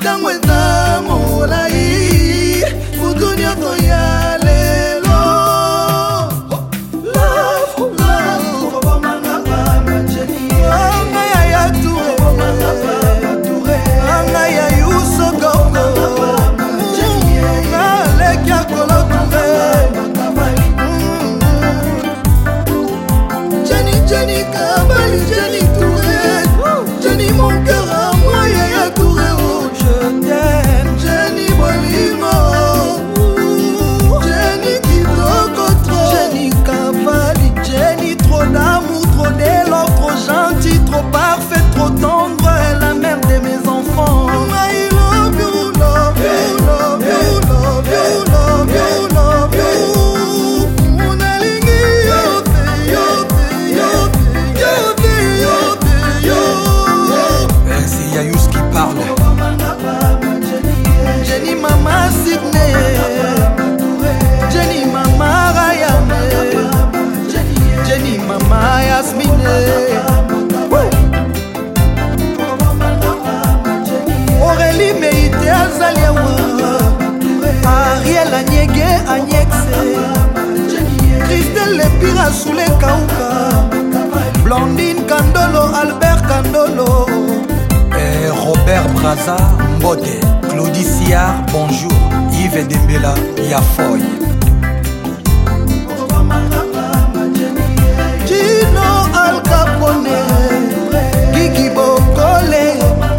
ntango eza molai kutu nyonso ya lelo anga ya yature anga ya yusokoko naleki ya koloture Jenny Kabali, Jenny Touré, Jenny mon cœur à moi, Yaya Touré, oh je t'aime, Jenny Bolimo, Jenny Kitoko trop, Jenny Kabali, Jenny trop d'amour, trop d'élan, trop gentil, trop parfait, trop tendre, la mère de mes enfants. I love you, love you, love you, love you, love you, love you. Jenny Mama Sydney, Jenny Mama Rayane, Jenny Mama Yasmine, Aurélie Meïté Azaliawa, Ariel Anyege Agnexe, Christelle Lepira Soule Kauka, Blondine Kandolo, Albert Kandolo, Robert Braza Mbote, Claudie Siard, bonjour, Yves Dembela, Yafoy. Gino Al Capone, Gigi Bokole,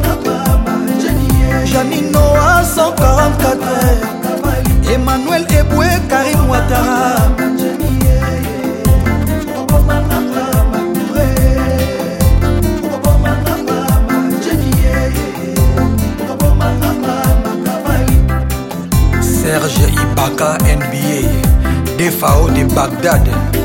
Janino à 144, Emmanuel Eboué, Karim Ouattara. Serge Ibaka NBA, Defao de Bagdad,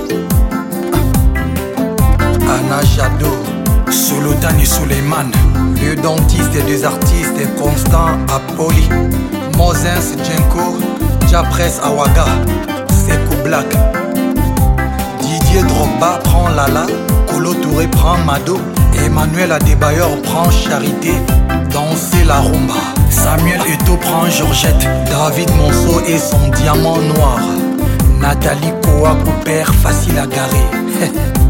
Anna Jadot, Solotani Suleiman, le dentiste des artistes Constant Apoli, Moses Djenko, Japres Awaga, Sekou Black, Didier Drogba prend Lala, Kolo Touré prend Mado, Emmanuel Adebayor prend Charité, Danser la rumba. Samuel Eto'o prend Georgette, David Monceau et son diamant noir, Nathalie Koa père facile à garer.